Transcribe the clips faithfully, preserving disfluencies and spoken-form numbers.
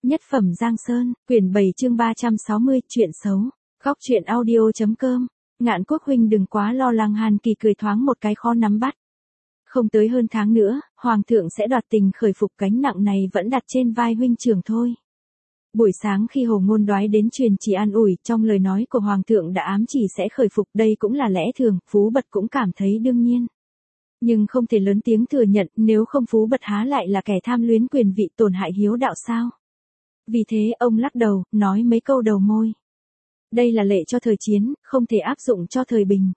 Nhất phẩm Giang Sơn, quyển bảy chương ba trăm sáu mươi, chuyện xấu. Góc truyện audio.com. Ngạn Quốc huynh đừng quá lo lắng, Hàn Kỳ cười thoáng một cái khó nắm bắt. Không tới hơn tháng nữa, Hoàng thượng sẽ đoạt tình khởi phục, gánh nặng này vẫn đặt trên vai huynh trưởng thôi. Buổi sáng khi Hồ Ngôn Đoái đến truyền chỉ an ủi, trong lời nói của Hoàng thượng đã ám chỉ sẽ khởi phục, đây cũng là lẽ thường, Phú Bật cũng cảm thấy đương nhiên. Nhưng không thể lớn tiếng thừa nhận, nếu không Phú Bật há lại là kẻ tham luyến quyền vị, tổn hại hiếu đạo sao? Vì thế ông lắc đầu, nói mấy câu đầu môi. Đây là lệ cho thời chiến, không thể áp dụng cho thời bình.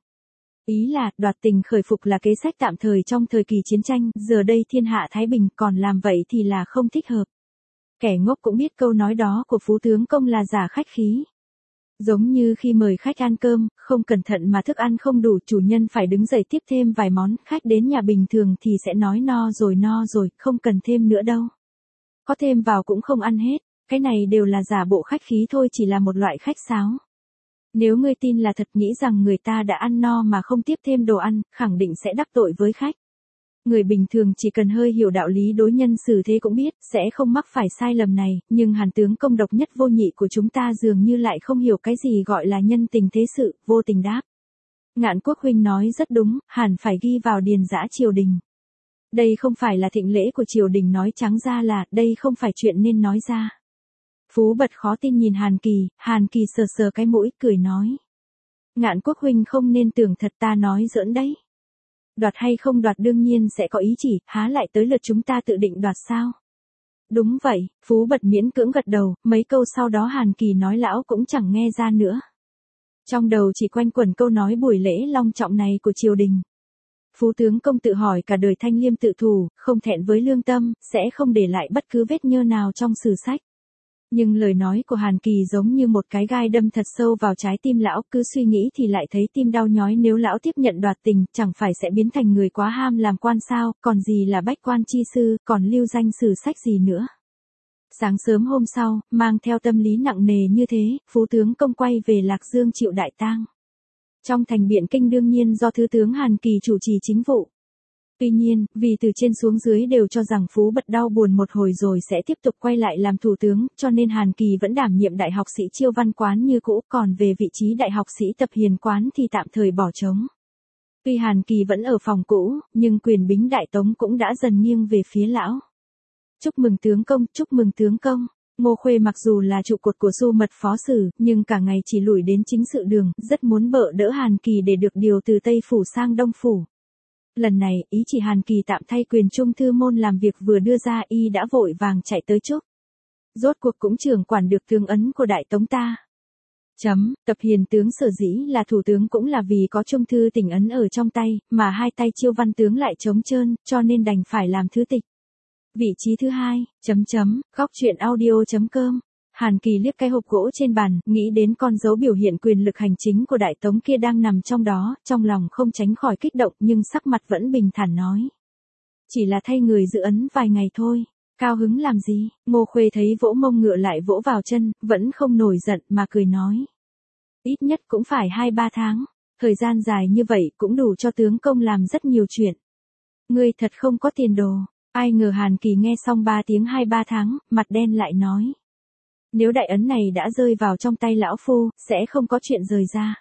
Ý là, đoạt tình khởi phục là kế sách tạm thời trong thời kỳ chiến tranh, giờ đây thiên hạ thái bình, còn làm vậy thì là không thích hợp. Kẻ ngốc cũng biết câu nói đó của Phú tướng công là giả khách khí. Giống như khi mời khách ăn cơm, không cẩn thận mà thức ăn không đủ, chủ nhân phải đứng dậy tiếp thêm vài món, khách đến nhà bình thường thì sẽ nói no rồi no rồi, không cần thêm nữa đâu. Có thêm vào cũng không ăn hết, cái này đều là giả bộ khách khí thôi, chỉ là một loại khách sáo. Nếu ngươi tin là thật, nghĩ rằng người ta đã ăn no mà không tiếp thêm đồ ăn, khẳng định sẽ đắc tội với khách. Người bình thường chỉ cần hơi hiểu đạo lý đối nhân xử thế cũng biết, sẽ không mắc phải sai lầm này, nhưng Hàn tướng công độc nhất vô nhị của chúng ta dường như lại không hiểu cái gì gọi là nhân tình thế sự, vô tình đáp. Ngạn Quốc huynh nói rất đúng, hẳn phải ghi vào điền giã triều đình. Đây không phải là thịnh lễ của triều đình, nói trắng ra là, đây không phải chuyện nên nói ra. Phú Bật khó tin nhìn Hàn Kỳ, Hàn Kỳ sờ sờ cái mũi, cười nói. Ngạn Quốc huynh không nên tưởng thật, ta nói giỡn đấy. Đoạt hay không đoạt đương nhiên sẽ có ý chỉ, há lại tới lượt chúng ta tự định đoạt sao? Đúng vậy, Phú Bật miễn cưỡng gật đầu, mấy câu sau đó Hàn Kỳ nói lão cũng chẳng nghe ra nữa. Trong đầu chỉ quanh quẩn câu nói buổi lễ long trọng này của triều đình. Phú tướng công tự hỏi cả đời thanh liêm tự thù, không thẹn với lương tâm, sẽ không để lại bất cứ vết nhơ nào trong sử sách. Nhưng lời nói của Hàn Kỳ giống như một cái gai đâm thật sâu vào trái tim lão, cứ suy nghĩ thì lại thấy tim đau nhói, nếu lão tiếp nhận đoạt tình, chẳng phải sẽ biến thành người quá ham làm quan sao, còn gì là bách quan chi sư, còn lưu danh sử sách gì nữa. Sáng sớm hôm sau, mang theo tâm lý nặng nề như thế, Phú tướng công quay về Lạc Dương chịu đại tang. Trong thành Biện Kinh đương nhiên do Thứ tướng Hàn Kỳ chủ trì chính vụ. Tuy nhiên, vì từ trên xuống dưới đều cho rằng Phú Bật đau buồn một hồi rồi sẽ tiếp tục quay lại làm thủ tướng, cho nên Hàn Kỳ vẫn đảm nhiệm đại học sĩ Chiêu Văn quán như cũ, còn về vị trí đại học sĩ Tập Hiền quán thì tạm thời bỏ trống. Tuy Hàn Kỳ vẫn ở phòng cũ, nhưng quyền bính đại tống cũng đã dần nghiêng về phía lão. Chúc mừng tướng công, chúc mừng tướng công. Ngô Khuê mặc dù là trụ cột của Xu Mật phó sử, nhưng cả ngày chỉ lủi đến chính sự đường, rất muốn bợ đỡ Hàn Kỳ để được điều từ Tây Phủ sang Đông Phủ. Lần này, ý chỉ Hàn Kỳ tạm thay quyền trung thư môn làm việc vừa đưa ra, y đã vội vàng chạy tới chúc. Rốt cuộc cũng trưởng quản được tướng ấn của Đại Tống ta. Chấm, Tập Hiền tướng sở dĩ là thủ tướng cũng là vì có trung thư tỉnh ấn ở trong tay, mà hai tay Chiêu Văn tướng lại trống trơn, cho nên đành phải làm thứ tịch. Vị trí thứ hai, chấm chấm, góc truyện audio.com. Hàn Kỳ liếc cái hộp gỗ trên bàn, nghĩ đến con dấu biểu hiện quyền lực hành chính của Đại Tống kia đang nằm trong đó, trong lòng không tránh khỏi kích động, nhưng sắc mặt vẫn bình thản nói. Chỉ là thay người giữ ấn vài ngày thôi, cao hứng làm gì? Ngô Khuê thấy vỗ mông ngựa lại vỗ vào chân, vẫn không nổi giận mà cười nói. Ít nhất cũng phải hai ba tháng, thời gian dài như vậy cũng đủ cho tướng công làm rất nhiều chuyện. Ngươi thật không có tiền đồ. Ai ngờ Hàn Kỳ nghe xong ba tiếng hai ba tháng, mặt đen lại nói. Nếu đại ấn này đã rơi vào trong tay lão phu, sẽ không có chuyện rời ra.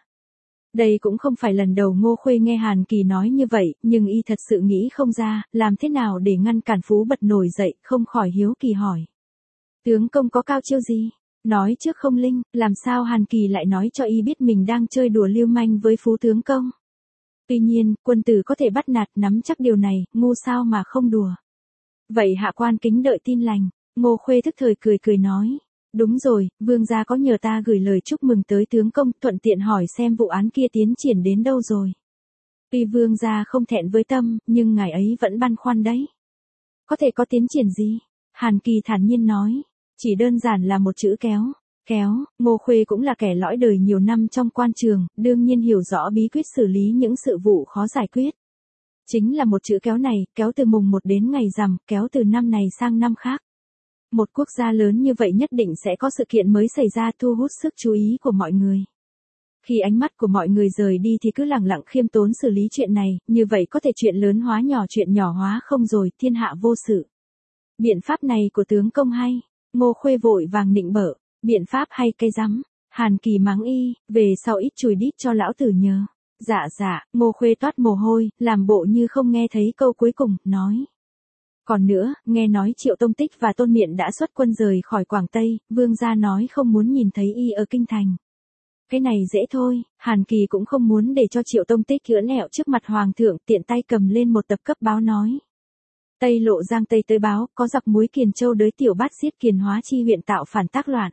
Đây cũng không phải lần đầu Ngô Khuê nghe Hàn Kỳ nói như vậy, nhưng y thật sự nghĩ không ra, làm thế nào để ngăn cản Phú Bật nổi dậy, không khỏi hiếu kỳ hỏi. Tướng công có cao chiêu gì? Nói trước không linh, làm sao Hàn Kỳ lại nói cho y biết mình đang chơi đùa lưu manh với Phú tướng công? Tuy nhiên, quân tử có thể bắt nạt, nắm chắc điều này, ngu sao mà không đùa. Vậy hạ quan kính đợi tin lành. Ngô Khuê thức thời cười cười nói. Đúng rồi, vương gia có nhờ ta gửi lời chúc mừng tới tướng công, thuận tiện hỏi xem vụ án kia tiến triển đến đâu rồi. Tuy vương gia không thẹn với tâm, nhưng ngài ấy vẫn băn khoăn đấy. Có thể có tiến triển gì? Hàn Kỳ thản nhiên nói. Chỉ đơn giản là một chữ kéo. Kéo, Ngô Khuê cũng là kẻ lõi đời nhiều năm trong quan trường, đương nhiên hiểu rõ bí quyết xử lý những sự vụ khó giải quyết. Chính là một chữ kéo này, kéo từ mùng một đến ngày rằm, kéo từ năm này sang năm khác. Một quốc gia lớn như vậy nhất định sẽ có sự kiện mới xảy ra thu hút sức chú ý của mọi người. Khi ánh mắt của mọi người rời đi thì cứ lẳng lặng khiêm tốn xử lý chuyện này, như vậy có thể chuyện lớn hóa nhỏ, chuyện nhỏ hóa không rồi, thiên hạ vô sự. Biện pháp này của tướng công hay. Ngô Khuê vội vàng nịnh bợ, biện pháp hay cây rắm. Hàn Kỳ mắng y, về sau ít chùi đít cho lão tử nhớ. Dạ dạ, Ngô Khuê toát mồ hôi, làm bộ như không nghe thấy câu cuối cùng, nói. Còn nữa, nghe nói Triệu Tông Tích và Tôn Miện đã xuất quân rời khỏi Quảng Tây, vương gia nói không muốn nhìn thấy y ở kinh thành. Cái này dễ thôi, Hàn Kỳ cũng không muốn để cho Triệu Tông Tích ưỡn ẹo trước mặt hoàng thượng, tiện tay cầm lên một tập cấp báo nói. Tây Lộ Giang Tây tới báo, có giặc muối Kiền Châu đới tiểu bát xiết Kiền Hóa chi huyện tạo phản tác loạn.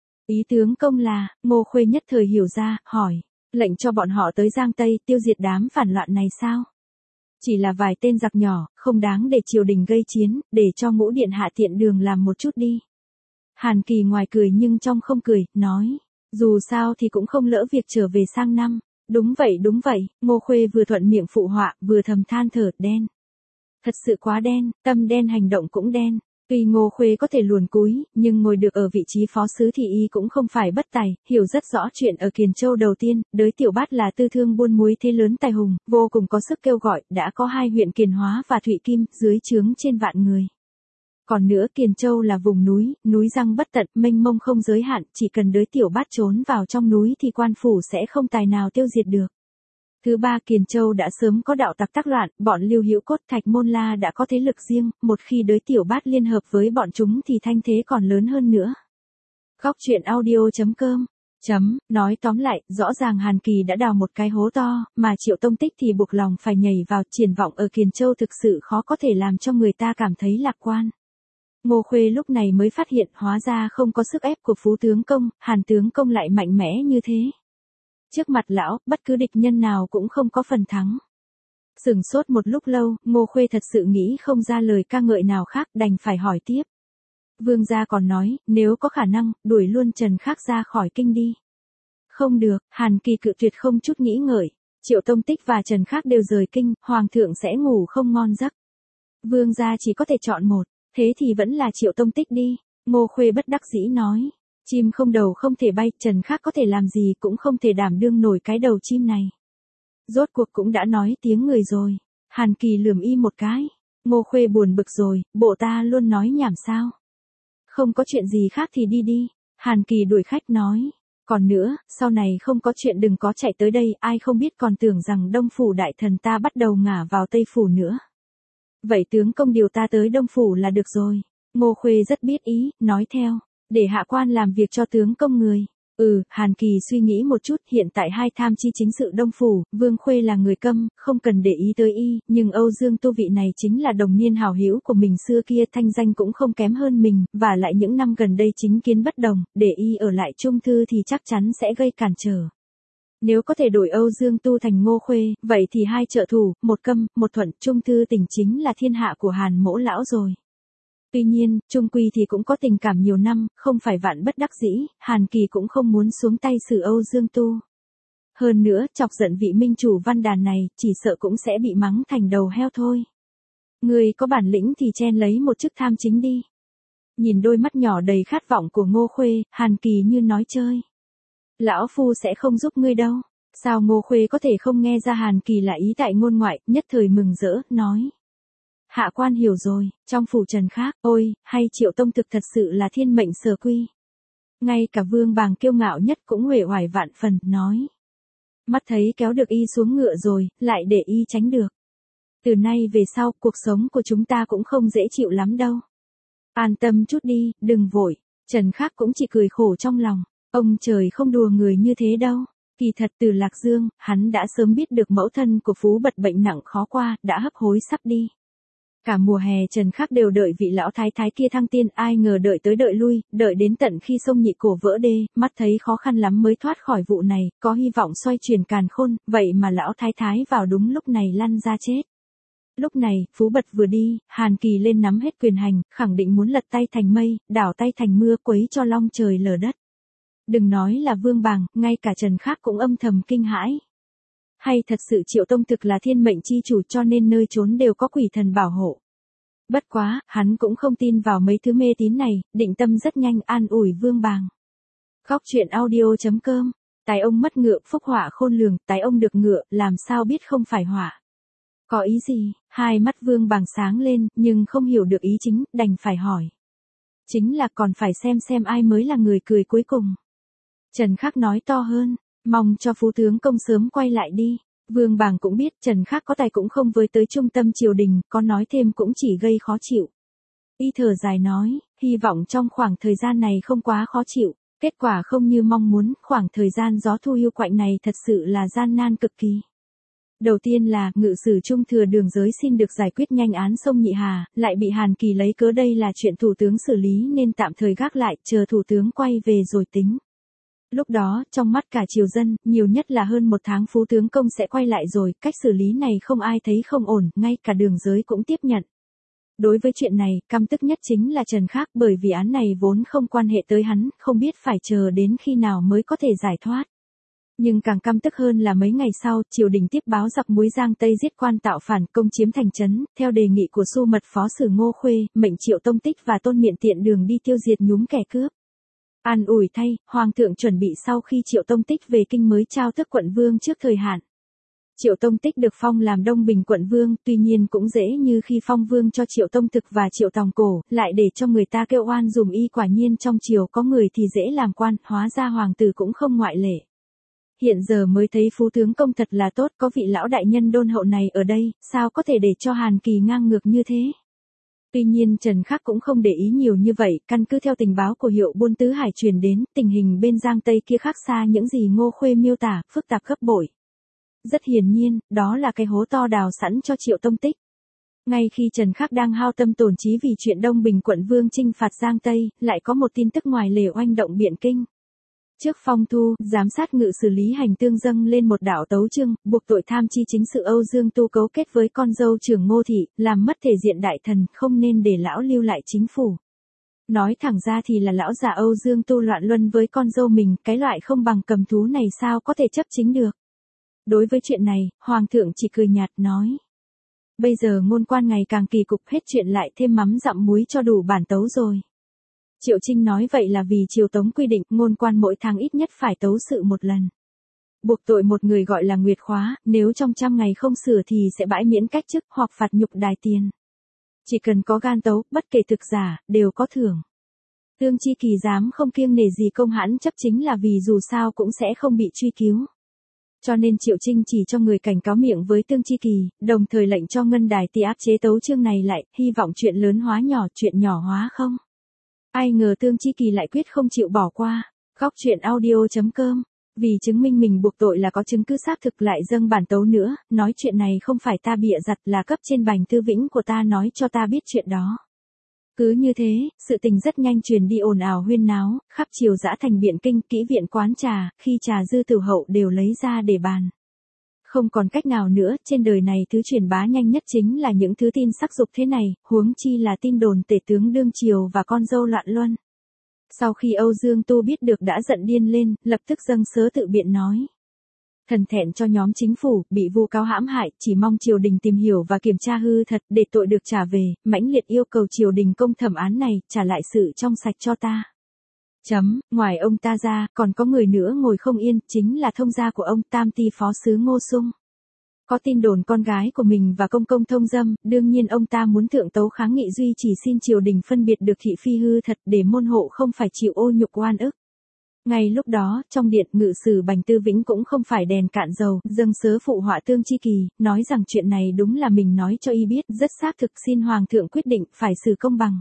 Ý tướng công là, Ngô Khuê nhất thời hiểu ra, hỏi, lệnh cho bọn họ tới Giang Tây tiêu diệt đám phản loạn này sao? Chỉ là vài tên giặc nhỏ, không đáng để triều đình gây chiến, để cho Ngũ điện hạ tiện đường làm một chút đi. Hàn Kỳ ngoài cười nhưng trong không cười, nói, dù sao thì cũng không lỡ việc trở về sang năm. Đúng vậy đúng vậy, Ngô Khuê vừa thuận miệng phụ họa, vừa thầm than thở, đen. Thật sự quá đen, tâm đen hành động cũng đen. Tuy Ngô Khuê có thể luồn cúi, nhưng ngồi được ở vị trí phó sứ thì y cũng không phải bất tài, hiểu rất rõ chuyện ở Kiền Châu đầu tiên, đới tiểu bát là tư thương buôn muối thế lớn tài hùng, vô cùng có sức kêu gọi, đã có hai huyện Kiền Hóa và Thụy Kim, dưới trướng trên vạn người. Còn nữa Kiền Châu là vùng núi, núi răng bất tận, mênh mông không giới hạn, chỉ cần đới tiểu bát trốn vào trong núi thì quan phủ sẽ không tài nào tiêu diệt được. Thứ ba, Kiền Châu đã sớm có đạo tặc tác loạn, bọn Lưu Hữu Cốt Thạch Môn La đã có thế lực riêng, một khi đới tiểu bát liên hợp với bọn chúng thì thanh thế còn lớn hơn nữa. Góc truyện audio chấm com chấm, nói tóm lại, rõ ràng Hàn Kỳ đã đào một cái hố to, mà Triệu Tông Tích thì buộc lòng phải nhảy vào, triển vọng ở Kiền Châu thực sự khó có thể làm cho người ta cảm thấy lạc quan. Ngô Khuê lúc này mới phát hiện hóa ra không có sức ép của Phú tướng công, Hàn tướng công lại mạnh mẽ như thế. Trước mặt lão, bất cứ địch nhân nào cũng không có phần thắng. Sửng sốt một lúc lâu, Ngô Khuê thật sự nghĩ không ra lời ca ngợi nào khác, đành phải hỏi tiếp. Vương gia còn nói, nếu có khả năng, đuổi luôn Trần Khắc ra khỏi kinh đi. Không được, Hàn Kỳ cự tuyệt không chút nghĩ ngợi. Triệu Tông Tích và Trần Khắc đều rời kinh, hoàng thượng sẽ ngủ không ngon giấc. Vương gia chỉ có thể chọn một, thế thì vẫn là Triệu Tông Tích đi. Ngô Khuê bất đắc dĩ nói. Chim không đầu không thể bay, Trần Khắc có thể làm gì cũng không thể đảm đương nổi cái đầu chim này. Rốt cuộc cũng đã nói tiếng người rồi. Hàn Kỳ lườm y một cái. Ngô Khuê buồn bực rồi, bộ ta luôn nói nhảm sao. Không có chuyện gì khác thì đi đi. Hàn Kỳ đuổi khách nói. Còn nữa, sau này không có chuyện đừng có chạy tới đây, ai không biết còn tưởng rằng Đông Phủ đại thần ta bắt đầu ngả vào Tây Phủ nữa. Vậy tướng công điều ta tới Đông Phủ là được rồi. Ngô Khuê rất biết ý, nói theo. Để hạ quan làm việc cho tướng công người. Ừ, Hàn Kỳ suy nghĩ một chút, hiện tại hai tham chi chính sự Đông Phủ, Vương Khuê là người câm, không cần để ý tới y, nhưng Âu Dương Tu vị này chính là đồng niên hảo hữu của mình xưa kia, thanh danh cũng không kém hơn mình, và lại những năm gần đây chính kiến bất đồng, để y ở lại Trung Thư thì chắc chắn sẽ gây cản trở. Nếu có thể đổi Âu Dương Tu thành Ngô Khuê, vậy thì hai trợ thủ, một câm, một thuận, Trung Thư tỉnh chính là thiên hạ của Hàn mỗ lão rồi. Tuy nhiên, trung quy thì cũng có tình cảm nhiều năm, không phải vạn bất đắc dĩ, Hàn Kỳ cũng không muốn xuống tay xử Âu Dương Tu. Hơn nữa, chọc giận vị minh chủ văn đàn này, chỉ sợ cũng sẽ bị mắng thành đầu heo thôi. Người có bản lĩnh thì chen lấy một chức tham chính đi. Nhìn đôi mắt nhỏ đầy khát vọng của Ngô Khuê, Hàn Kỳ như nói chơi. Lão Phu sẽ không giúp ngươi đâu. Sao Ngô Khuê có thể không nghe ra Hàn Kỳ là ý tại ngôn ngoại, nhất thời mừng rỡ, nói. Hạ quan hiểu rồi, trong phủ Trần Khắc, ôi, hay Triệu Tông thực thật sự là thiên mệnh sở quy. Ngay cả Vương Bàng kiêu ngạo nhất cũng uể oải vạn phần, nói. Mắt thấy kéo được y xuống ngựa rồi, lại để y tránh được. Từ nay về sau, cuộc sống của chúng ta cũng không dễ chịu lắm đâu. An tâm chút đi, đừng vội. Trần Khắc cũng chỉ cười khổ trong lòng. Ông trời không đùa người như thế đâu. Kỳ thật từ Lạc Dương, hắn đã sớm biết được mẫu thân của Phú Bật bệnh nặng khó qua, đã hấp hối sắp đi. Cả mùa hè Trần Khắc đều đợi vị lão thái thái kia thăng tiên, ai ngờ đợi tới đợi lui, đợi đến tận khi sông Nhị Cổ vỡ đê, mắt thấy khó khăn lắm mới thoát khỏi vụ này, có hy vọng xoay chuyển càn khôn, vậy mà lão thái thái vào đúng lúc này lăn ra chết. Lúc này, Phú Bật vừa đi, Hàn Kỳ lên nắm hết quyền hành, khẳng định muốn lật tay thành mây, đảo tay thành mưa, quấy cho long trời lở đất. Đừng nói là Vương Bàng, ngay cả Trần Khắc cũng âm thầm kinh hãi. Hay thật sự Triệu Tông thực là thiên mệnh chi chủ cho nên nơi trốn đều có quỷ thần bảo hộ. Bất quá, hắn cũng không tin vào mấy thứ mê tín này, định tâm rất nhanh an ủi Vương Bàng. Góc truyện audio chấm com, tài ông mất ngựa, phúc họa khôn lường, tài ông được ngựa, làm sao biết không phải họa. Có ý gì? Hai mắt Vương Bàng sáng lên, nhưng không hiểu được ý chính, đành phải hỏi. Chính là còn phải xem xem ai mới là người cười cuối cùng. Trần Khắc nói to hơn, mong cho Phú tướng công sớm quay lại đi. Vương Bàng cũng biết Trần Khắc có tài cũng không với tới trung tâm triều đình, có nói thêm cũng chỉ gây khó chịu. Y thở dài nói, hy vọng trong khoảng thời gian này không quá khó chịu, kết quả không như mong muốn, khoảng thời gian gió thu hiu quạnh này thật sự là gian nan cực kỳ. Đầu tiên là, ngự sử trung thừa Đường Giới xin được giải quyết nhanh án sông Nhị Hà, lại bị Hàn Kỳ lấy cớ đây là chuyện thủ tướng xử lý nên tạm thời gác lại, chờ thủ tướng quay về rồi tính. Lúc đó, trong mắt cả triều dân, nhiều nhất là hơn một tháng Phú tướng công sẽ quay lại rồi, cách xử lý này không ai thấy không ổn, ngay cả Đường Giới cũng tiếp nhận. Đối với chuyện này, căm tức nhất chính là Trần Khắc bởi vì án này vốn không quan hệ tới hắn, không biết phải chờ đến khi nào mới có thể giải thoát. Nhưng càng căm tức hơn là mấy ngày sau, triều đình tiếp báo giặc muối Giang Tây giết quan tạo phản, công chiếm thành trấn, theo đề nghị của Xu Mật Phó Sử Ngô Khuê, mệnh Triệu Tông Tích và Tôn Miện tiện đường đi tiêu diệt nhúm kẻ cướp. An ủi thay, Hoàng thượng chuẩn bị sau khi Triệu Tông Tích về kinh mới trao tước quận vương trước thời hạn. Triệu Tông Tích được phong làm Đông Bình quận vương, tuy nhiên cũng dễ như khi phong vương cho Triệu Tông Thực và Triệu Tòng Cổ, lại để cho người ta kêu oan dùm y, quả nhiên trong triều có người thì dễ làm quan, hóa ra hoàng tử cũng không ngoại lệ. Hiện giờ mới thấy Phú tướng công thật là tốt, có vị lão đại nhân đôn hậu này ở đây, sao có thể để cho Hàn Kỳ ngang ngược như thế. Tuy nhiên Trần Khắc cũng không để ý nhiều như vậy, căn cứ theo tình báo của Hiệu Buôn Tứ Hải truyền đến, tình hình bên Giang Tây kia khác xa những gì Ngô Khuê miêu tả, phức tạp gấp bội. Rất hiển nhiên, đó là cái hố to đào sẵn cho Triệu Tông Tích. Ngay khi Trần Khắc đang hao tâm tổn trí vì chuyện Đông Bình quận vương chinh phạt Giang Tây, lại có một tin tức ngoài lề oanh động Biện Kinh. Trước phong thu, giám sát ngự xử lý hành tương dâng lên một đạo tấu chương, buộc tội tham chi chính sự Âu Dương Tu cấu kết với con dâu trưởng Ngô Thị, làm mất thể diện đại thần, không nên để lão lưu lại chính phủ. Nói thẳng ra thì là lão già Âu Dương Tu loạn luân với con dâu mình, cái loại không bằng cầm thú này sao có thể chấp chính được. Đối với chuyện này, Hoàng thượng chỉ cười nhạt nói. Bây giờ ngôn quan ngày càng kỳ cục, hết chuyện lại thêm mắm dặm muối cho đủ bản tấu rồi. Triệu Trinh nói vậy là vì triều tống quy định ngôn quan mỗi tháng ít nhất phải tấu sự một lần. Buộc tội một người gọi là nguyệt khóa, nếu trong trăm ngày không sửa thì sẽ bãi miễn cách chức hoặc phạt nhục đài tiền. Chỉ cần có gan tấu, bất kể thực giả, đều có thưởng. Tương Chi Kỳ dám không kiêng nể gì công hãn chấp chính là vì dù sao cũng sẽ không bị truy cứu. Cho nên Triệu Trinh chỉ cho người cảnh cáo miệng với Tương Chi Kỳ, đồng thời lệnh cho ngân đài ti áp chế tấu chương này lại, hy vọng chuyện lớn hóa nhỏ, chuyện nhỏ hóa không. Ai ngờ Tương Chi Kỳ lại quyết không chịu bỏ qua. Góc truyện audio chấm com. Vì chứng minh mình buộc tội là có chứng cứ xác thực lại dâng bản tấu nữa, nói chuyện này không phải ta bịa đặt, là cấp trên Bành Tư Vĩnh của ta nói cho ta biết chuyện đó. Cứ như thế, sự tình rất nhanh truyền đi ồn ào huyên náo, khắp triều dã thành Biện Kinh, kỹ viện quán trà, khi trà dư tử hậu đều lấy ra để bàn. Không còn cách nào nữa, trên đời này thứ truyền bá nhanh nhất chính là những thứ tin sắc dục thế này, huống chi là tin đồn tể tướng đương triều và con dâu loạn luân. Sau khi Âu Dương Tu biết được đã giận điên lên, lập tức dâng sớ tự biện nói. Thần thẹn cho nhóm chính phủ, bị vu cáo hãm hại, chỉ mong triều đình tìm hiểu và kiểm tra hư thật, để tội được trả về, mãnh liệt yêu cầu triều đình công thẩm án này, trả lại sự trong sạch cho ta. Chấm, ngoài ông ta ra, còn có người nữa ngồi không yên, chính là thông gia của ông Tam Ty Phó Sứ Ngô Sung. Có tin đồn con gái của mình và công công thông dâm, đương nhiên ông ta muốn thượng tấu kháng nghị duy chỉ xin triều đình phân biệt được thị phi hư thật để môn hộ không phải chịu ô nhục oan ức. Ngay lúc đó, trong điện ngự sử Bành Tư Vĩnh cũng không phải đèn cạn dầu, dâng sớ phụ họa Tương Chi Kỳ, nói rằng chuyện này đúng là mình nói cho y biết, rất xác thực, xin Hoàng thượng quyết định phải xử công bằng.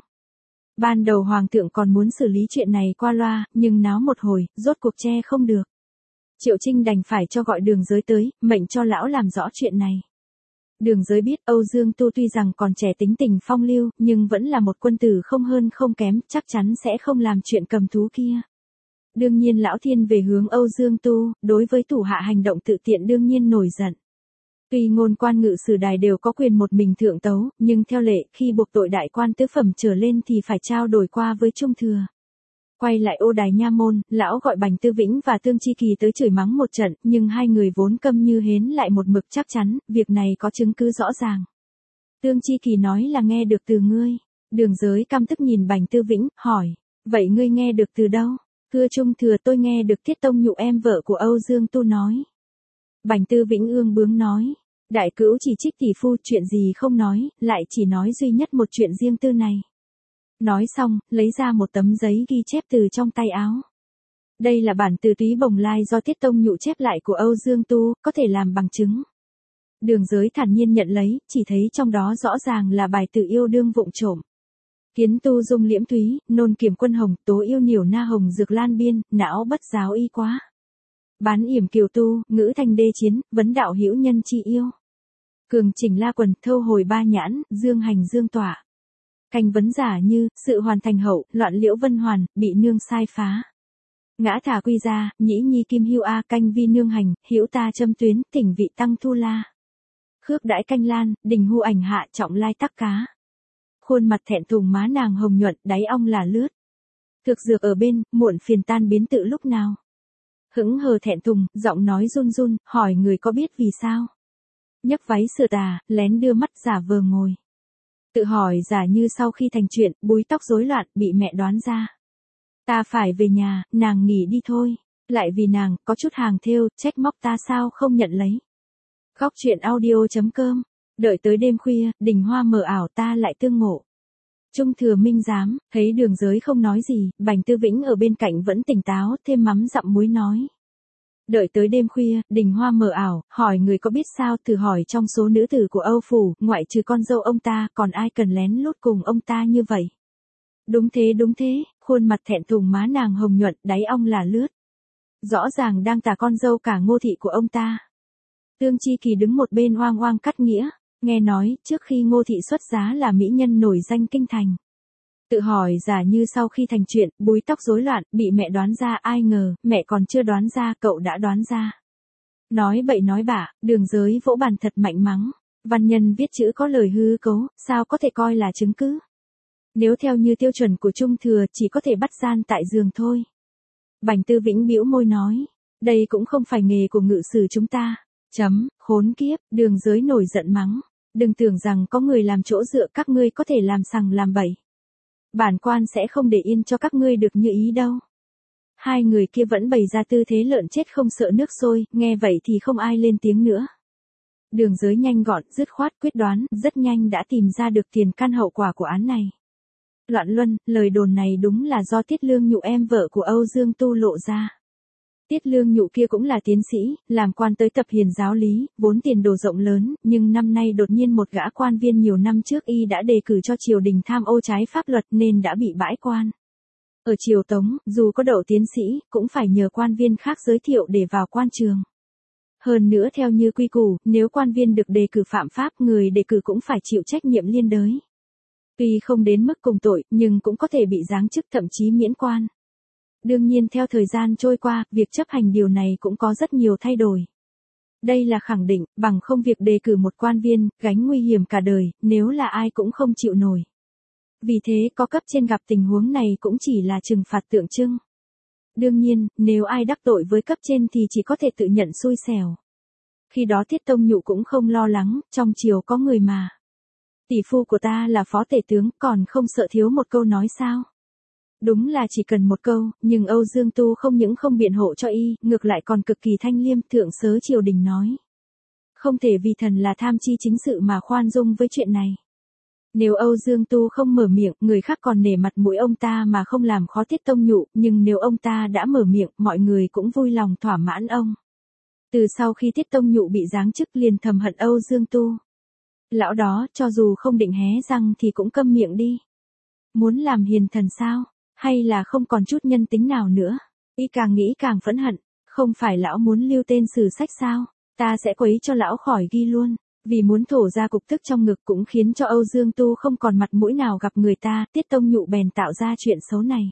Ban đầu Hoàng thượng còn muốn xử lý chuyện này qua loa, nhưng náo một hồi, rốt cuộc che không được. Triệu Trinh đành phải cho gọi Đường Giới tới, mệnh cho lão làm rõ chuyện này. Đường Giới biết Âu Dương Tu tuy rằng còn trẻ tính tình phong lưu, nhưng vẫn là một quân tử không hơn không kém, chắc chắn sẽ không làm chuyện cầm thú kia. Đương nhiên lão thiên về hướng Âu Dương Tu, đối với thủ hạ hành động tự tiện đương nhiên nổi giận. Tuy ngôn quan ngự sử đài đều có quyền một mình thượng tấu, nhưng theo lệ, khi buộc tội đại quan tứ phẩm trở lên thì phải trao đổi qua với trung thừa. Quay lại ô đài nha môn, lão gọi Bành Tư Vĩnh và Tương Chi Kỳ tới chửi mắng một trận, nhưng hai người vốn câm như hến lại một mực chắc chắn, việc này có chứng cứ rõ ràng. Tương Chi Kỳ nói là nghe được từ ngươi. Đường Giới căm tức nhìn Bành Tư Vĩnh, hỏi, vậy ngươi nghe được từ đâu? Thưa trung thừa, tôi nghe được Thiết Tông Nhụ em vợ của Âu Dương Tu nói. Bành Tư Vĩnh ương bướng nói, đại cữu chỉ trích tỷ phu, chuyện gì không nói, lại chỉ nói duy nhất một chuyện riêng tư này. Nói xong, lấy ra một tấm giấy ghi chép từ trong tay áo. Đây là bản từ túy bồng lai do Tiết Tông Nhụ chép lại của Âu Dương Tu, có thể làm bằng chứng. Đường Giới thản nhiên nhận lấy, chỉ thấy trong đó rõ ràng là bài tự yêu đương vụng trộm. Kiến tu dung liễm thúy, nôn kiểm quân hồng, tố yêu niểu na hồng dược lan biên, não bất giáo y quá. Bán yểm kiều tu, ngữ thanh đê chiến, vấn đạo hữu nhân chi yêu. Cường chỉnh la quần, thâu hồi ba nhãn, dương hành dương tỏa. Canh vấn giả như, sự hoàn thành hậu, loạn liễu vân hoàn, bị nương sai phá. Ngã thả quy ra, nhĩ nhi kim hưu a canh vi nương hành, hữu ta châm tuyến, tỉnh vị tăng thu la. Khước đãi canh lan, đình hu ảnh hạ trọng lai tắc cá. Khuôn mặt thẹn thùng má nàng hồng nhuận, đáy ong là lướt. Thực dược ở bên, muộn phiền tan biến tự lúc nào. Hững hờ thẹn thùng, giọng nói run run, hỏi người có biết vì sao. Nhấc váy sửa tà, lén đưa mắt giả vờ ngồi. Tự hỏi giả như sau khi thành chuyện, búi tóc rối loạn, bị mẹ đoán ra. Ta phải về nhà, nàng nghỉ đi thôi. Lại vì nàng, có chút hàng thêu, trách móc ta sao không nhận lấy. Góc truyện audio.com. Đợi tới đêm khuya, đình hoa mờ ảo ta lại tương ngộ. Trung thừa minh giám, thấy Đường Giới không nói gì, Bành Tư Vĩnh ở bên cạnh vẫn tỉnh táo, thêm mắm dặm muối nói. Đợi tới đêm khuya, đình hoa mờ ảo, hỏi người có biết sao, thử hỏi trong số nữ tử của Âu Phủ, ngoại trừ con dâu ông ta, còn ai cần lén lút cùng ông ta như vậy. Đúng thế đúng thế, khuôn mặt thẹn thùng má nàng hồng nhuận, đáy ong là lướt. Rõ ràng đang tả con dâu cả Ngô thị của ông ta. Tương Chi Kỳ đứng một bên oang oang cắt nghĩa, nghe nói, trước khi Ngô thị xuất giá là mỹ nhân nổi danh kinh thành. Tự hỏi giả như sau khi thành chuyện, búi tóc rối loạn, bị mẹ đoán ra, ai ngờ, mẹ còn chưa đoán ra, cậu đã đoán ra. Nói bậy nói bạ, Đường Giới vỗ bàn thật mạnh mắng. Văn nhân viết chữ có lời hư cấu, sao có thể coi là chứng cứ. Nếu theo như tiêu chuẩn của Trung Thừa, chỉ có thể bắt gian tại giường thôi. Bành Tư Vĩnh bĩu môi nói, đây cũng không phải nghề của ngự sử chúng ta. Chấm, khốn kiếp, Đường Giới nổi giận mắng. Đừng tưởng rằng có người làm chỗ dựa các ngươi có thể làm sằng làm bậy. Bản quan sẽ không để yên cho các ngươi được như ý đâu. Hai người kia vẫn bày ra tư thế lợn chết không sợ nước sôi, nghe vậy thì không ai lên tiếng nữa. Đường Giới nhanh gọn, dứt khoát quyết đoán, rất nhanh đã tìm ra được tiền căn hậu quả của án này. Loạn luân, lời đồn này đúng là do Tiết Lương Nhụ em vợ của Âu Dương Tu lộ ra. Tiết Lương Nhụ kia cũng là tiến sĩ, làm quan tới tập hiền giáo lý, vốn tiền đồ rộng lớn, nhưng năm nay đột nhiên một gã quan viên nhiều năm trước y đã đề cử cho triều đình tham ô trái pháp luật nên đã bị bãi quan. Ở triều Tống, dù có đậu tiến sĩ, cũng phải nhờ quan viên khác giới thiệu để vào quan trường. Hơn nữa theo như quy củ, nếu quan viên được đề cử phạm pháp, người đề cử cũng phải chịu trách nhiệm liên đới. Tuy không đến mức cùng tội, nhưng cũng có thể bị giáng chức thậm chí miễn quan. Đương nhiên theo thời gian trôi qua, việc chấp hành điều này cũng có rất nhiều thay đổi. Đây là khẳng định, bằng không việc đề cử một quan viên, gánh nguy hiểm cả đời, nếu là ai cũng không chịu nổi. Vì thế có cấp trên gặp tình huống này cũng chỉ là trừng phạt tượng trưng. Đương nhiên, nếu ai đắc tội với cấp trên thì chỉ có thể tự nhận xui xẻo. Khi đó Tiết Tông Nhụ cũng không lo lắng, trong triều có người mà. Tỷ phu của ta là phó tể tướng, còn không sợ thiếu một câu nói sao? Đúng là chỉ cần một câu, nhưng Âu Dương Tu không những không biện hộ cho y, ngược lại còn cực kỳ thanh liêm, thượng sớ triều đình nói. Không thể vì thần là tham chi chính sự mà khoan dung với chuyện này. Nếu Âu Dương Tu không mở miệng, người khác còn nể mặt mũi ông ta mà không làm khó Tiết Tông Nhụ, nhưng nếu ông ta đã mở miệng, mọi người cũng vui lòng thỏa mãn ông. Từ sau khi Tiết Tông Nhụ bị giáng chức liền thầm hận Âu Dương Tu. Lão đó, cho dù không định hé răng thì cũng câm miệng đi. Muốn làm hiền thần sao? Hay là không còn chút nhân tính nào nữa? Y càng nghĩ càng phẫn hận. Không phải lão muốn lưu tên sử sách sao? Ta sẽ quấy cho lão khỏi ghi luôn. Vì muốn thổ ra cục tức trong ngực cũng khiến cho Âu Dương Tu không còn mặt mũi nào gặp người ta. Tiết Tông Nhụ bèn tạo ra chuyện xấu này.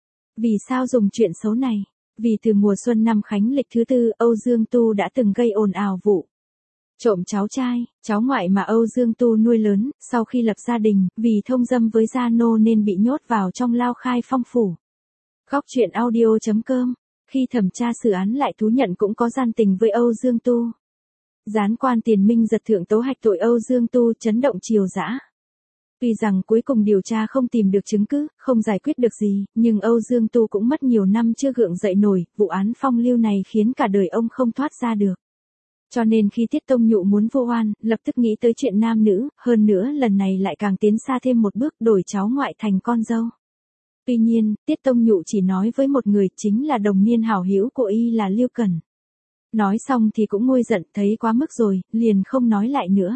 Vì sao dùng chuyện xấu này? Vì từ mùa xuân năm Khánh lịch thứ tư, Âu Dương Tu đã từng gây ồn ào vụ trộm cháu trai, cháu ngoại mà Âu Dương Tu nuôi lớn, sau khi lập gia đình, vì thông dâm với gia nô nên bị nhốt vào trong lao khai phong phủ. Góc truyện audio.com, khi thẩm tra xử án lại thú nhận cũng có gian tình với Âu Dương Tu. Gián quan Tiền Minh giật thượng tố hạch tội Âu Dương Tu, chấn động triều dã. Tuy rằng cuối cùng điều tra không tìm được chứng cứ, không giải quyết được gì, nhưng Âu Dương Tu cũng mất nhiều năm chưa gượng dậy nổi, vụ án phong lưu này khiến cả đời ông không thoát ra được. Cho nên khi Tiết Tông Nhụ muốn vu oan, lập tức nghĩ tới chuyện nam nữ, hơn nữa lần này lại càng tiến xa thêm một bước đổi cháu ngoại thành con dâu. Tuy nhiên, Tiết Tông Nhụ chỉ nói với một người chính là đồng niên hảo hữu của y là Lưu Cẩn. Nói xong thì cũng nguôi giận thấy quá mức rồi, liền không nói lại nữa.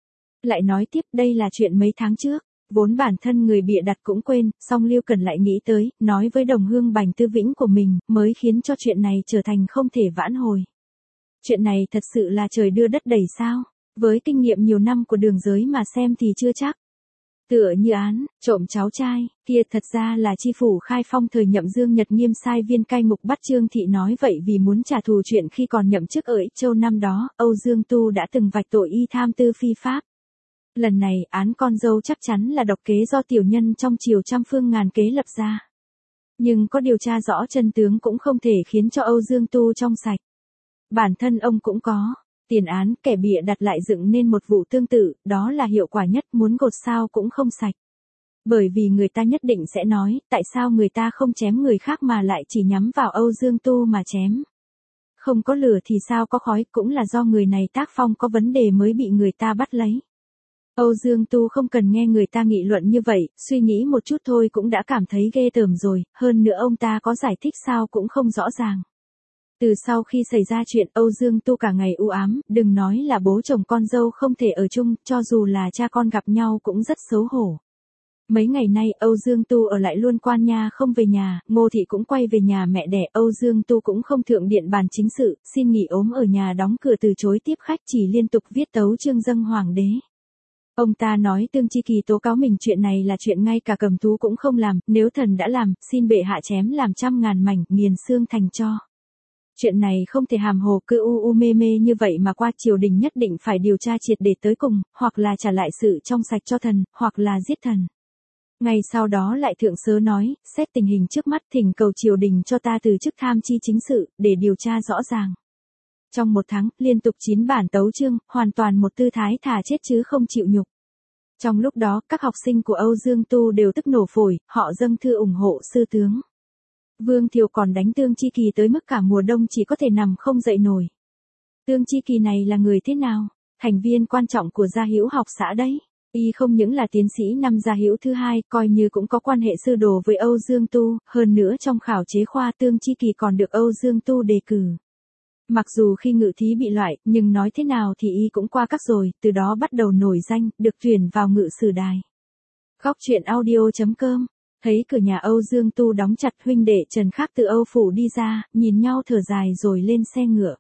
Lại nói tiếp đây là chuyện mấy tháng trước, vốn bản thân người bịa đặt cũng quên, song Lưu Cẩn lại nghĩ tới, nói với đồng hương Bành Tư Vĩnh của mình, mới khiến cho chuyện này trở thành không thể vãn hồi. Chuyện này thật sự là trời đưa đất đẩy sao, với kinh nghiệm nhiều năm của đường giới mà xem thì chưa chắc. Tựa như án, trộm cháu trai, kia thật ra là chi phủ Khai Phong thời nhậm Dương Nhật Nghiêm sai viên cai ngục bắt Trương Thị nói vậy vì muốn trả thù chuyện khi còn nhậm chức ở Ích Châu năm đó, Âu Dương Tu đã từng vạch tội y tham tư phi pháp. Lần này án con dâu chắc chắn là độc kế do tiểu nhân trong triều trăm phương ngàn kế lập ra. Nhưng có điều tra rõ chân tướng cũng không thể khiến cho Âu Dương Tu trong sạch. Bản thân ông cũng có tiền án, kẻ bịa đặt lại dựng nên một vụ tương tự, đó là hiệu quả nhất, muốn gột sao cũng không sạch. Bởi vì người ta nhất định sẽ nói, tại sao người ta không chém người khác mà lại chỉ nhắm vào Âu Dương Tu mà chém. Không có lửa thì sao có khói, cũng là do người này tác phong có vấn đề mới bị người ta bắt lấy. Âu Dương Tu không cần nghe người ta nghị luận như vậy, suy nghĩ một chút thôi cũng đã cảm thấy ghê tởm rồi, hơn nữa ông ta có giải thích sao cũng không rõ ràng. Từ sau khi xảy ra chuyện Âu Dương Tu cả ngày u ám, đừng nói là bố chồng con dâu không thể ở chung, cho dù là cha con gặp nhau cũng rất xấu hổ. Mấy ngày nay Âu Dương Tu ở lại luôn quan nha không về nhà, Ngô Thị cũng quay về nhà mẹ đẻ, Âu Dương Tu cũng không thượng điện bàn chính sự, xin nghỉ ốm ở nhà đóng cửa từ chối tiếp khách, chỉ liên tục viết tấu chương dâng hoàng đế. Ông ta nói Tương Chi Kỳ tố cáo mình chuyện này là chuyện ngay cả cầm thú cũng không làm, nếu thần đã làm, xin bệ hạ chém làm trăm ngàn mảnh, nghiền xương thành tro. Chuyện này không thể hàm hồ cứ u u mê mê như vậy mà qua, triều đình nhất định phải điều tra triệt để tới cùng, hoặc là trả lại sự trong sạch cho thần, hoặc là giết thần. Ngày sau đó lại thượng sớ nói, xét tình hình trước mắt thỉnh cầu triều đình cho ta từ chức tham chi chính sự, để điều tra rõ ràng. Trong một tháng, liên tục chín bản tấu chương, hoàn toàn một tư thái thà chết chứ không chịu nhục. Trong lúc đó, các học sinh của Âu Dương Tu đều tức nổ phổi, họ dâng thư ủng hộ sư tướng. Vương Thiều còn đánh Tương Chi Kỳ tới mức cả mùa đông chỉ có thể nằm không dậy nổi. Tương Chi Kỳ này là người thế nào? Thành viên quan trọng của Gia Hữu học xã đấy. Y không những là tiến sĩ năm Gia Hữu thứ hai, coi như cũng có quan hệ sư đồ với Âu Dương Tu, hơn nữa trong khảo chế khoa Tương Chi Kỳ còn được Âu Dương Tu đề cử. Mặc dù khi ngự thí bị loại, nhưng nói thế nào thì y cũng qua các rồi, từ đó bắt đầu nổi danh, được tuyển vào ngự sử đài. Góc truyện audio chấm com. Thấy cửa nhà Âu Dương Tu đóng chặt, huynh đệ Trần Khắc từ Âu phủ đi ra, nhìn nhau thở dài rồi lên xe ngựa.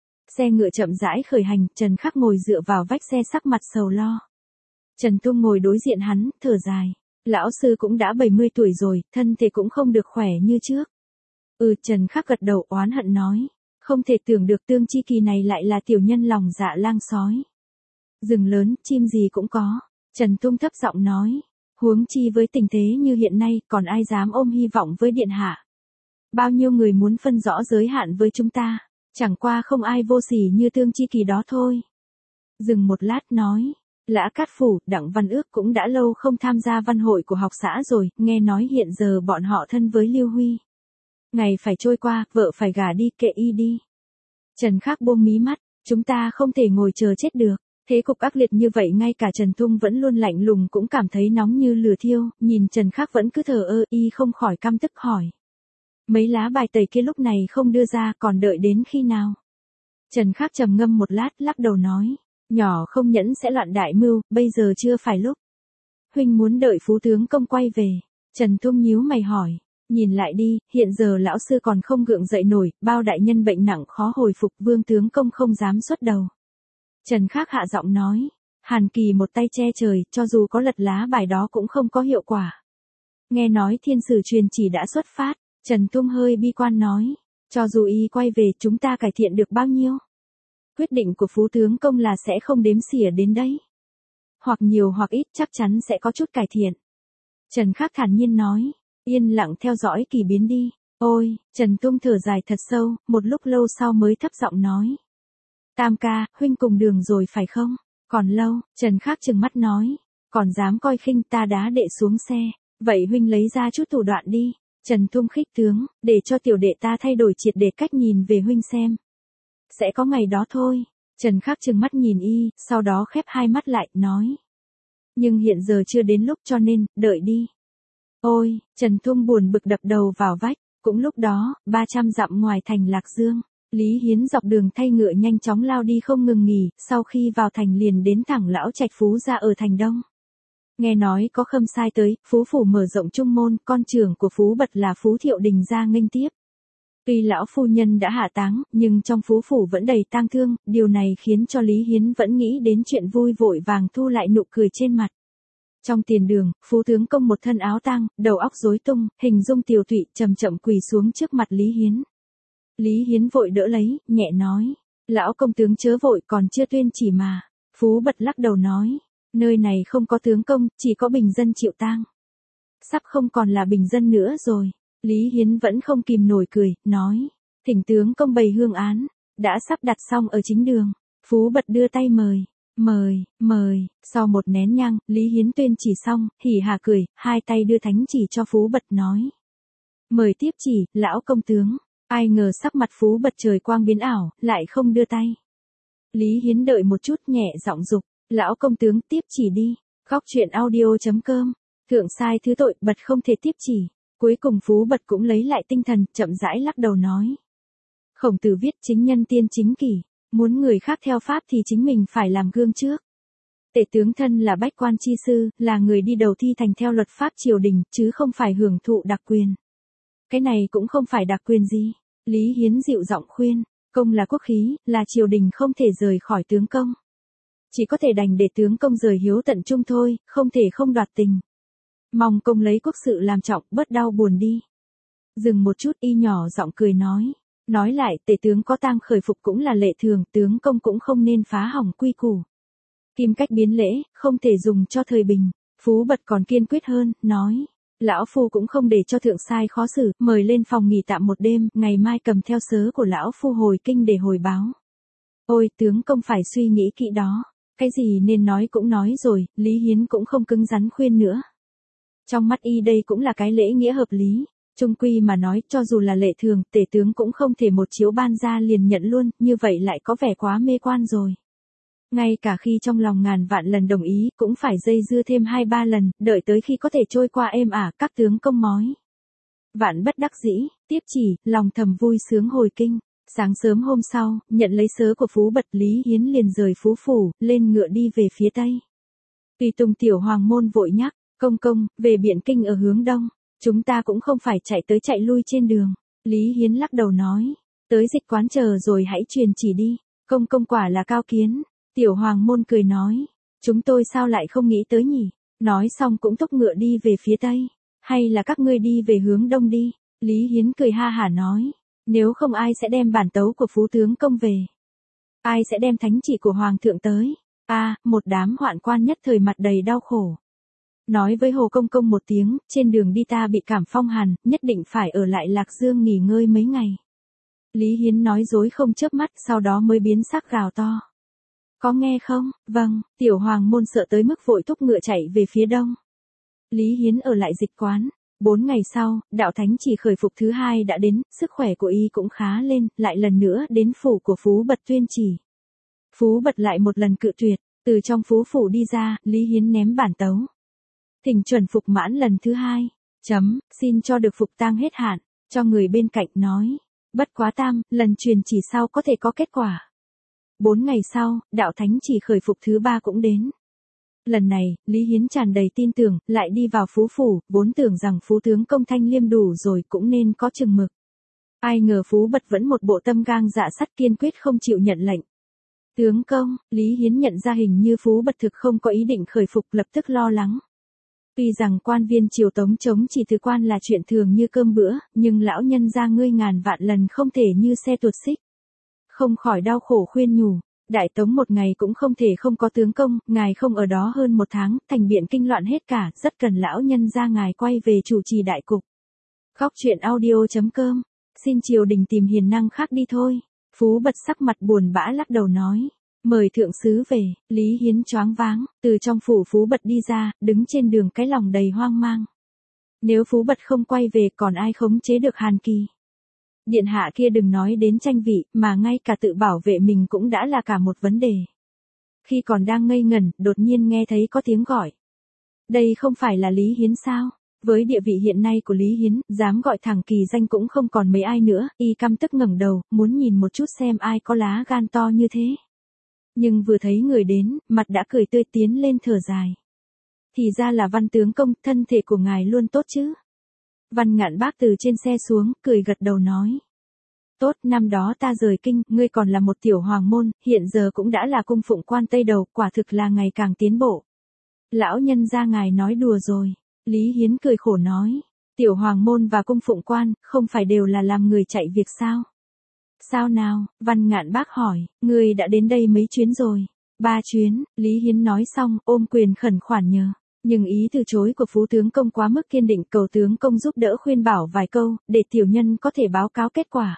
Xe ngựa chậm rãi khởi hành, Trần Khắc ngồi dựa vào vách xe sắc mặt sầu lo. Trần Tung ngồi đối diện hắn, thở dài. Lão sư cũng đã bảy mươi tuổi rồi, thân thể cũng không được khỏe như trước. Ừ, Trần Khắc gật đầu oán hận nói. Không thể tưởng được Tương Chi Kỳ này lại là tiểu nhân lòng dạ lang sói. Rừng lớn, chim gì cũng có. Trần Tung thấp giọng nói. Huống chi với tình thế như hiện nay, còn ai dám ôm hy vọng với điện hạ. Bao nhiêu người muốn phân rõ giới hạn với chúng ta, chẳng qua không ai vô sỉ như Tương Chi Kỳ đó thôi. Dừng một lát nói, Lã Cát Phủ, Đặng Văn Ước cũng đã lâu không tham gia văn hội của học xã rồi, nghe nói hiện giờ bọn họ thân với Lưu Huy. Ngày phải trôi qua, vợ phải gả đi, kệ y đi. Trần Khắc buông mí mắt, chúng ta không thể ngồi chờ chết được. Thế cục ác liệt như vậy ngay cả Trần Tung vẫn luôn lạnh lùng cũng cảm thấy nóng như lửa thiêu, nhìn Trần Khắc vẫn cứ thờ ơ, y không khỏi căm tức hỏi. Mấy lá bài tẩy kia lúc này không đưa ra, còn đợi đến khi nào? Trần Khắc trầm ngâm một lát, lắc đầu nói, nhỏ không nhẫn sẽ loạn đại mưu, bây giờ chưa phải lúc. Huynh muốn đợi Phú tướng công quay về. Trần Tung nhíu mày hỏi, nhìn lại đi, hiện giờ lão sư còn không gượng dậy nổi, bao đại nhân bệnh nặng khó hồi phục, Vương tướng công không dám xuất đầu. Trần Khắc hạ giọng nói, Hàn Kỳ một tay che trời, cho dù có lật lá bài đó cũng không có hiệu quả. Nghe nói thiên sử truyền chỉ đã xuất phát, Trần Tung hơi bi quan nói, cho dù y quay về chúng ta cải thiện được bao nhiêu? Quyết định của Phú tướng công là sẽ không đếm xỉa đến đấy. Hoặc nhiều hoặc ít chắc chắn sẽ có chút cải thiện. Trần Khắc thản nhiên nói, yên lặng theo dõi kỳ biến đi. Ôi, Trần Tung thở dài thật sâu, một lúc lâu sau mới thấp giọng nói. Tam ca, huynh cùng đường rồi phải không? Còn lâu, Trần Khắc trừng mắt nói. Còn dám coi khinh, ta đá đệ xuống xe. Vậy huynh lấy ra chút thủ đoạn đi. Trần Tung khích tướng, để cho tiểu đệ ta thay đổi triệt để cách nhìn về huynh xem. Sẽ có ngày đó thôi. Trần Khắc trừng mắt nhìn y, sau đó khép hai mắt lại, nói. Nhưng hiện giờ chưa đến lúc cho nên, đợi đi. Ôi, Trần Thung buồn bực đập đầu vào vách, cũng lúc đó, ba trăm dặm ngoài thành Lạc Dương, Lý Hiến dọc đường thay ngựa nhanh chóng lao đi không ngừng nghỉ, sau khi vào thành liền đến thẳng lão trạch Phú gia ở thành Đông. Nghe nói có khâm sai tới, Phú phủ mở rộng trung môn, con trưởng của Phú Bật là Phú Thiệu Đình ra nghênh tiếp. Tuy lão phu nhân đã hạ táng, nhưng trong Phú phủ vẫn đầy tang thương, điều này khiến cho Lý Hiến vẫn nghĩ đến chuyện vui, vội vàng thu lại nụ cười trên mặt. Trong tiền đường, Phú tướng công một thân áo tang, đầu óc rối tung, hình dung tiều tụy, chậm chậm quỳ xuống trước mặt Lý Hiến. Lý Hiến vội đỡ lấy, nhẹ nói, lão công tướng chớ vội, còn chưa tuyên chỉ mà. Phú Bật lắc đầu nói, nơi này không có tướng công, chỉ có bình dân chịu tang. Sắp không còn là bình dân nữa rồi. Lý Hiến vẫn không kìm nổi cười, nói, thỉnh tướng công bày hương án, đã sắp đặt xong ở chính đường. Phú Bật đưa tay mời, mời, mời, sau một nén nhang, Lý Hiến tuyên chỉ xong, hỉ hà cười, hai tay đưa thánh chỉ cho Phú Bật nói. Mời tiếp chỉ, lão công tướng. Ai ngờ sắc mặt Phú Bật trời quang biến ảo, lại không đưa tay. Lý Hiến đợi một chút, nhẹ giọng dục, lão công tướng tiếp chỉ đi. Góc truyện audio chấm com, thượng sai thứ tội, Bật không thể tiếp chỉ. Cuối cùng Phú Bật cũng lấy lại tinh thần, chậm rãi lắc đầu nói. Khổng Tử viết chính nhân tiên chính kỷ, muốn người khác theo pháp thì chính mình phải làm gương trước. Tể tướng thân là bách quan chi sư, là người đi đầu thi thành theo luật pháp triều đình, chứ không phải hưởng thụ đặc quyền. Cái này cũng không phải đặc quyền gì. Lý Hiến dịu giọng khuyên, công là quốc khí, là triều đình không thể rời khỏi tướng công. Chỉ có thể đành để tướng công rời hiếu tận trung thôi, không thể không đoạt tình. Mong công lấy quốc sự làm trọng, bớt đau buồn đi. Dừng một chút, y nhỏ giọng cười nói. Nói lại, tể tướng có tang khởi phục cũng là lệ thường, tướng công cũng không nên phá hỏng quy củ. Kim cách biến lễ, không thể dùng cho thời bình. Phú Bật còn kiên quyết hơn, nói. Lão phu cũng không để cho thượng sai khó xử, mời lên phòng nghỉ tạm một đêm, ngày mai cầm theo sớ của lão phu hồi kinh để hồi báo. Ôi, tướng công phải suy nghĩ kỹ đó. Cái gì nên nói cũng nói rồi, Lý Hiến cũng không cứng rắn khuyên nữa. Trong mắt y đây cũng là cái lễ nghĩa hợp lý. Trung quy mà nói, cho dù là lệ thường, tể tướng cũng không thể một chiếu ban ra liền nhận luôn, như vậy lại có vẻ quá mê quan rồi. Ngay cả khi trong lòng ngàn vạn lần đồng ý, cũng phải dây dưa thêm hai ba lần, đợi tới khi có thể trôi qua êm ả, các tướng công mói. Vạn bất đắc dĩ, tiếp chỉ, lòng thầm vui sướng hồi kinh. Sáng sớm hôm sau, nhận lấy sớ của Phú Bật, Lý Hiến liền rời Phú phủ, lên ngựa đi về phía tây. Tùy tùng tiểu hoàng môn vội nhắc, công công, về Biện Kinh ở hướng đông. Chúng ta cũng không phải chạy tới chạy lui trên đường. Lý Hiến lắc đầu nói, tới dịch quán chờ rồi hãy truyền chỉ đi. Công công quả là cao kiến. Tiểu hoàng môn cười nói, chúng tôi sao lại không nghĩ tới nhỉ. Nói xong cũng thúc ngựa đi về phía tây. Hay là các ngươi đi về hướng đông đi. Lý Hiến cười ha hả nói, nếu không ai sẽ đem bản tấu của phú tướng công về. Ai sẽ đem thánh chỉ của hoàng thượng tới. A, à, một đám hoạn quan nhất thời mặt đầy đau khổ. Nói với Hồ Công Công một tiếng, trên đường đi ta bị cảm phong hàn, nhất định phải ở lại Lạc Dương nghỉ ngơi mấy ngày. Lý Hiến nói dối không chớp mắt, sau đó mới biến sắc gào to. Có nghe không? Vâng, tiểu hoàng môn sợ tới mức vội thúc ngựa chạy về phía đông. Lý Hiến ở lại dịch quán. Bốn ngày sau, đạo thánh chỉ khởi phục thứ hai đã đến, sức khỏe của y cũng khá lên, lại lần nữa đến phủ của Phú Bật tuyên chỉ. Phú Bật lại một lần cự tuyệt, từ trong Phú phủ đi ra, Lý Hiến ném bản tấu. Thỉnh chuẩn phục mãn lần thứ hai, chấm, xin cho được phục tang hết hạn, cho người bên cạnh nói, bất quá tam, lần truyền chỉ sau có thể có kết quả. Bốn ngày sau, đạo thánh chỉ khởi phục thứ ba cũng đến. Lần này, Lý Hiến tràn đầy tin tưởng, lại đi vào Phú phủ, vốn tưởng rằng Phú tướng công thanh liêm đủ rồi cũng nên có chừng mực. Ai ngờ Phú Bật vẫn một bộ tâm gang dạ sắt kiên quyết không chịu nhận lệnh. Tướng công, Lý Hiến nhận ra hình như Phú Bật thực không có ý định khởi phục, lập tức lo lắng. Tuy rằng quan viên triều Tống chống chỉ từ quan là chuyện thường như cơm bữa, nhưng lão nhân gia ngươi ngàn vạn lần không thể như xe tuột xích. Không khỏi đau khổ khuyên nhủ, Đại Tống một ngày cũng không thể không có tướng công, ngài không ở đó hơn một tháng, thành Biện Kinh loạn hết cả, rất cần lão nhân gia ngài quay về chủ trì đại cục. Góc truyện audio chấm com, xin triều đình tìm hiền năng khác đi thôi. Phú Bật sắc mặt buồn bã lắc đầu nói. Mời thượng sứ về. Lý Hiến choáng váng, từ trong phủ Phú Bật đi ra, đứng trên đường cái lòng đầy hoang mang. Nếu Phú Bật không quay về còn ai khống chế được Hàn Kỳ. Điện hạ kia đừng nói đến tranh vị, mà ngay cả tự bảo vệ mình cũng đã là cả một vấn đề. Khi còn đang ngây ngẩn, đột nhiên nghe thấy có tiếng gọi. Đây không phải là Lý Hiến sao? Với địa vị hiện nay của Lý Hiến, dám gọi thẳng kỳ danh cũng không còn mấy ai nữa, y căm tức ngẩng đầu, muốn nhìn một chút xem ai có lá gan to như thế. Nhưng vừa thấy người đến, mặt đã cười tươi tiến lên thở dài. Thì ra là Văn tướng công, thân thể của ngài luôn tốt chứ? Văn Ngạn Bác từ trên xe xuống, cười gật đầu nói. Tốt, năm đó ta rời kinh, ngươi còn là một tiểu hoàng môn, hiện giờ cũng đã là cung phụng quan Tây Đầu, quả thực là ngày càng tiến bộ. Lão nhân gia ngài nói đùa rồi. Lý Hiến cười khổ nói. Tiểu hoàng môn và cung phụng quan, không phải đều là làm người chạy việc sao? Sao nào? Văn Ngạn Bác hỏi, ngươi đã đến đây mấy chuyến rồi? Ba chuyến, Lý Hiến nói xong, ôm quyền khẩn khoản nhờ. Nhưng ý từ chối của phú tướng công quá mức kiên định, cầu tướng công giúp đỡ khuyên bảo vài câu, để tiểu nhân có thể báo cáo kết quả.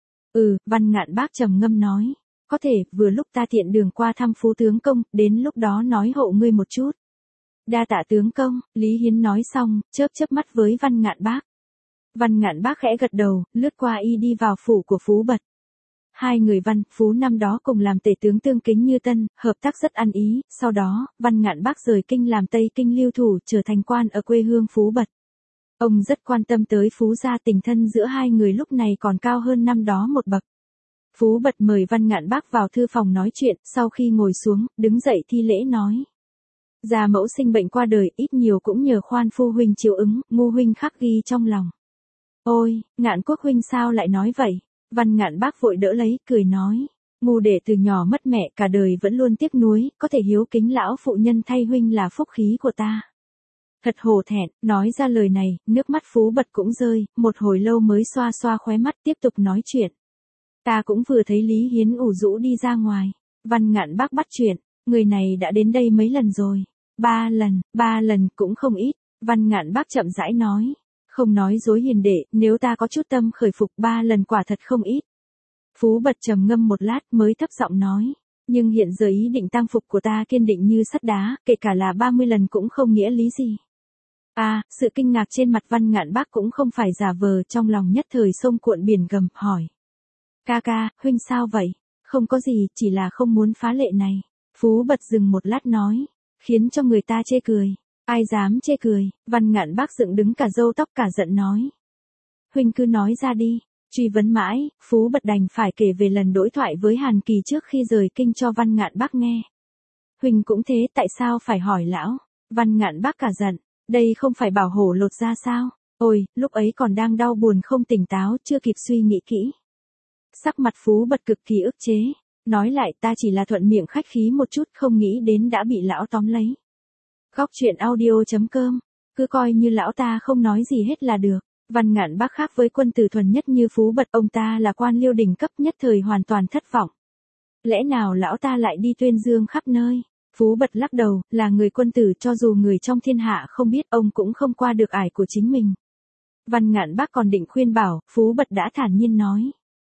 Ừ, Văn Ngạn Bác trầm ngâm nói. Có thể, vừa lúc ta tiện đường qua thăm phú tướng công, đến lúc đó nói hộ ngươi một chút. Đa tạ tướng công, Lý Hiến nói xong, chớp chớp mắt với Văn Ngạn Bác. Văn Ngạn Bác khẽ gật đầu, lướt qua y đi vào phủ của Phú Bật. Hai người Văn, Phú năm đó cùng làm tể tướng tương kính như tân, hợp tác rất ăn ý, sau đó, Văn Ngạn Bác rời kinh làm Tây Kinh lưu thủ, trở thành quan ở quê hương Phú Bật. Ông rất quan tâm tới Phú gia, tình thân giữa hai người lúc này còn cao hơn năm đó một bậc. Phú Bật mời Văn Ngạn Bác vào thư phòng nói chuyện, sau khi ngồi xuống, đứng dậy thi lễ nói. Gia mẫu sinh bệnh qua đời, ít nhiều cũng nhờ Khoan phu huynh chiếu ứng, Ngu huynh khắc ghi trong lòng. Ôi, Ngạn Quốc huynh sao lại nói vậy? Văn Ngạn Bác vội đỡ lấy, cười nói. Ngu đệ từ nhỏ mất mẹ, cả đời vẫn luôn tiếc nuối, có thể hiếu kính lão phụ nhân thay huynh là phúc khí của ta. Thật hổ thẹn, nói ra lời này, nước mắt Phú Bật cũng rơi, một hồi lâu mới xoa xoa khóe mắt tiếp tục nói chuyện. Ta cũng vừa thấy Lý Hiến ủ rũ đi ra ngoài. Văn Ngạn Bác bắt chuyện, người này đã đến đây mấy lần rồi. Ba lần, ba lần cũng không ít. Văn Ngạn Bác chậm rãi nói. Không nói dối hiền đệ, nếu ta có chút tâm khởi phục ba lần quả thật không ít. Phú Bật trầm ngâm một lát mới thấp giọng nói. Nhưng hiện giờ ý định tang phục của ta kiên định như sắt đá, kể cả là ba mươi lần cũng không nghĩa lý gì. À, sự kinh ngạc trên mặt Văn Ngạn Bác cũng không phải giả vờ, trong lòng nhất thời sông cuộn biển gầm, hỏi. Ca ca, huynh sao vậy? Không có gì, chỉ là không muốn phá lệ này. Phú Bật dừng một lát nói, khiến cho người ta chê cười. Ai dám chê cười? Văn Ngạn Bác dựng đứng cả râu tóc cả giận nói. Huynh cứ nói ra đi. Truy vấn mãi, Phú Bật đành phải kể về lần đối thoại với Hàn Kỳ trước khi rời kinh cho Văn Ngạn Bác nghe. Huynh cũng thế, tại sao phải hỏi lão? Văn Ngạn Bác cả giận, đây không phải bảo hổ lột ra sao? Ôi, lúc ấy còn đang đau buồn không tỉnh táo, chưa kịp suy nghĩ kỹ. Sắc mặt Phú Bật cực kỳ ức chế, nói lại ta chỉ là thuận miệng khách khí một chút, không nghĩ đến đã bị lão tóm lấy. Góc truyện audio chấm com, cứ coi như lão ta không nói gì hết là được. Văn Ngạn Bác khác với quân tử thuần nhất như Phú Bật, ông ta là quan liêu đình cấp, nhất thời hoàn toàn thất vọng. Lẽ nào lão ta lại đi tuyên dương khắp nơi? Phú Bật lắc đầu, là người quân tử, cho dù người trong thiên hạ không biết, ông cũng không qua được ải của chính mình. Văn Ngạn Bác còn định khuyên bảo, Phú Bật đã thản nhiên nói.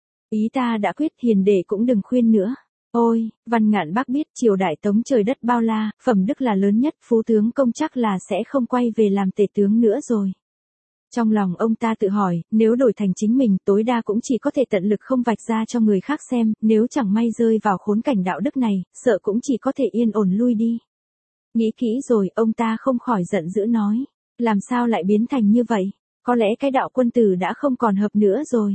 Ý ta đã quyết, hiền đệ cũng đừng khuyên nữa. Ôi, Văn Ngạn Bác biết triều đại Tống trời đất bao la, phẩm đức là lớn nhất, Phú tướng công chắc là sẽ không quay về làm tể tướng nữa rồi. Trong lòng ông ta tự hỏi, nếu đổi thành chính mình, tối đa cũng chỉ có thể tận lực không vạch ra cho người khác xem, nếu chẳng may rơi vào khốn cảnh đạo đức này, sợ cũng chỉ có thể yên ổn lui đi. Nghĩ kỹ rồi, ông ta không khỏi giận dữ nói, làm sao lại biến thành như vậy, có lẽ cái đạo quân tử đã không còn hợp nữa rồi.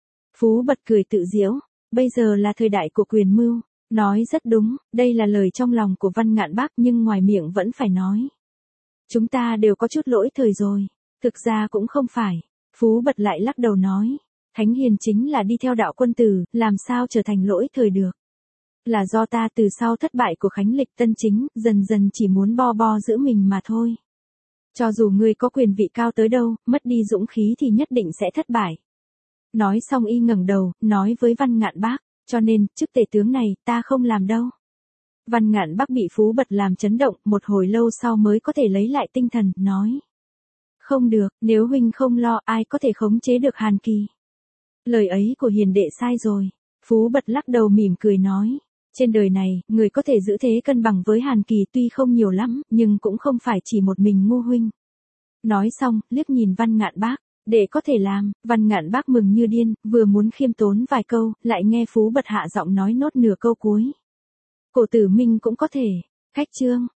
Phú Bật cười tự giễu, bây giờ là thời đại của quyền mưu, nói rất đúng, đây là lời trong lòng của Văn Ngạn Bác nhưng ngoài miệng vẫn phải nói. Chúng ta đều có chút lỗi thời rồi. Thực ra cũng không phải. Phú Bật lại lắc đầu nói. Thánh hiền chính là đi theo đạo quân tử, làm sao trở thành lỗi thời được. Là do ta từ sau thất bại của Khánh Lịch Tân Chính, dần dần chỉ muốn bo bo giữ mình mà thôi. Cho dù ngươi có quyền vị cao tới đâu, mất đi dũng khí thì nhất định sẽ thất bại. Nói xong y ngẩng đầu, nói với Văn Ngạn Bác, cho nên, chức tể tướng này, ta không làm đâu. Văn Ngạn Bác bị Phú Bật làm chấn động, một hồi lâu sau mới có thể lấy lại tinh thần, nói. Không được, nếu huynh không lo, ai có thể khống chế được Hàn Kỳ. Lời ấy của hiền đệ sai rồi. Phú Bật lắc đầu mỉm cười nói. Trên đời này, người có thể giữ thế cân bằng với Hàn Kỳ tuy không nhiều lắm, nhưng cũng không phải chỉ một mình Ngu huynh. Nói xong, liếc nhìn Văn Ngạn Bác, Để có thể làm, Văn Ngạn Bác mừng như điên, vừa muốn khiêm tốn vài câu, lại nghe Phú Bật hạ giọng nói nốt nửa câu cuối. Cổ Tử Minh cũng có thể. Khách trương,